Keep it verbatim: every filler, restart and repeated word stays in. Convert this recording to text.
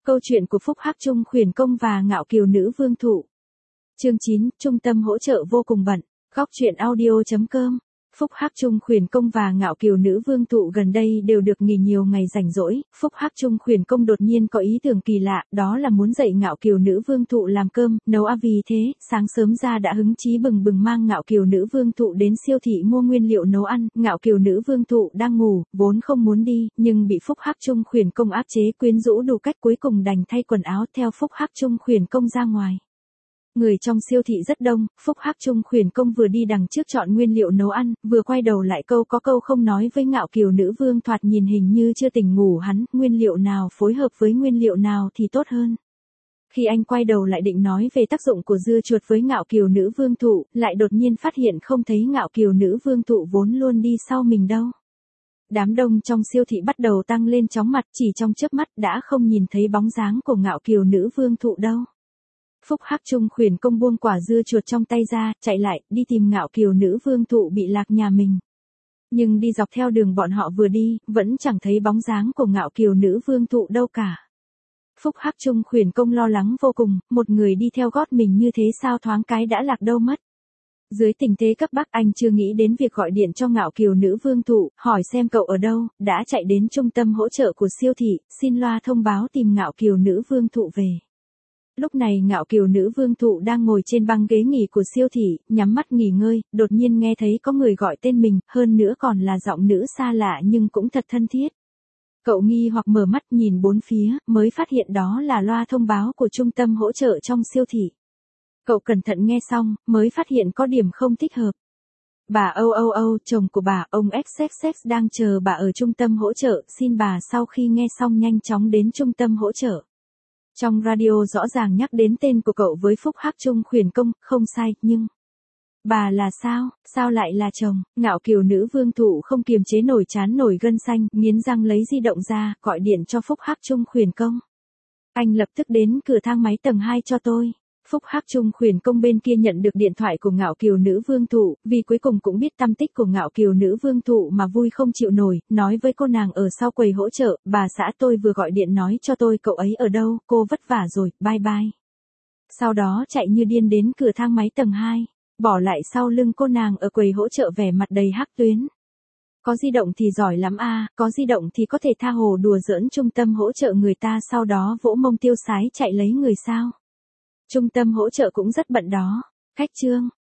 Câu chuyện của Phúc Hắc Chung Khuyển Công và Ngạo Kiều Nữ Vương Thụ. Chương chín, Trung tâm hỗ trợ vô cùng bận. Góc truyện audio.com. Phúc Hắc Chung Khuyển Công và Ngạo Kiều Nữ Vương Thụ gần đây đều được nghỉ nhiều ngày rảnh rỗi. Phúc Hắc Chung Khuyển Công đột nhiên có ý tưởng kỳ lạ, đó là muốn dạy Ngạo Kiều Nữ Vương Thụ làm cơm, nấu à vì thế, sáng sớm ra đã hứng chí bừng bừng mang Ngạo Kiều Nữ Vương Thụ đến siêu thị mua nguyên liệu nấu ăn. Ngạo Kiều Nữ Vương Thụ đang ngủ, vốn không muốn đi, nhưng bị Phúc Hắc Chung Khuyển Công áp chế quyến rũ đủ cách, cuối cùng đành thay quần áo theo Phúc Hắc Chung Khuyển Công ra ngoài. Người trong siêu thị rất đông, Phúc Hắc Chung Khuyển Công vừa đi đằng trước chọn nguyên liệu nấu ăn, vừa quay đầu lại câu có câu không nói với Ngạo Kiều Nữ Vương, thoạt nhìn hình như chưa tỉnh ngủ hắn, nguyên liệu nào phối hợp với nguyên liệu nào thì tốt hơn. Khi anh quay đầu lại định nói về tác dụng của dưa chuột với Ngạo Kiều Nữ Vương Thụ, lại đột nhiên phát hiện không thấy Ngạo Kiều Nữ Vương Thụ vốn luôn đi sau mình đâu. Đám đông trong siêu thị bắt đầu tăng lên chóng mặt, chỉ trong chớp mắt đã không nhìn thấy bóng dáng của Ngạo Kiều Nữ Vương Thụ đâu. Phúc Hắc Chung Khuyển Công buông quả dưa chuột trong tay ra, chạy lại, đi tìm Ngạo Kiều Nữ Vương Thụ bị lạc nhà mình. Nhưng đi dọc theo đường bọn họ vừa đi, vẫn chẳng thấy bóng dáng của Ngạo Kiều Nữ Vương Thụ đâu cả. Phúc Hắc Chung Khuyển Công lo lắng vô cùng, một người đi theo gót mình như thế sao thoáng cái đã lạc đâu mất. Dưới tình thế cấp bách anh chưa nghĩ đến việc gọi điện cho Ngạo Kiều Nữ Vương Thụ, hỏi xem cậu ở đâu, đã chạy đến trung tâm hỗ trợ của siêu thị, xin loa thông báo tìm Ngạo Kiều Nữ Vương Thụ về. Lúc này Ngạo Kiều Nữ Vương Thụ đang ngồi trên băng ghế nghỉ của siêu thị, nhắm mắt nghỉ ngơi, đột nhiên nghe thấy có người gọi tên mình, hơn nữa còn là giọng nữ xa lạ nhưng cũng thật thân thiết. Cậu nghi hoặc mở mắt nhìn bốn phía, mới phát hiện đó là loa thông báo của trung tâm hỗ trợ trong siêu thị. Cậu cẩn thận nghe xong, mới phát hiện có điểm không thích hợp. Bà Âu Âu Âu, chồng của bà, ông ích ích ích đang chờ bà ở trung tâm hỗ trợ, xin bà sau khi nghe xong nhanh chóng đến trung tâm hỗ trợ. Trong radio rõ ràng nhắc đến tên của cậu với Phúc Hắc Chung Khuyển Công, không sai, nhưng... Bà là sao, sao lại là chồng? Ngạo Kiều Nữ Vương Thụ không kiềm chế nổi chán nổi gân xanh, nghiến răng lấy di động ra, gọi điện cho Phúc Hắc Chung Khuyển Công. Anh lập tức đến cửa thang máy tầng hai cho tôi. Phúc Hắc Chung Khuyển Công bên kia nhận được điện thoại của Ngạo Kiều Nữ Vương Thụ, vì cuối cùng cũng biết tăm tích của Ngạo Kiều Nữ Vương Thụ mà vui không chịu nổi, nói với cô nàng ở sau quầy hỗ trợ, bà xã tôi vừa gọi điện nói cho tôi cậu ấy ở đâu, cô vất vả rồi, bye bye. Sau đó chạy như điên đến cửa thang máy tầng hai, bỏ lại sau lưng cô nàng ở quầy hỗ trợ vẻ mặt đầy hắc tuyến. Có di động thì giỏi lắm a, có di động thì có thể tha hồ đùa giỡn trung tâm hỗ trợ người ta sau đó vỗ mông tiêu sái chạy lấy người sao. Trung tâm hỗ trợ cũng rất bận đó. Khách trương,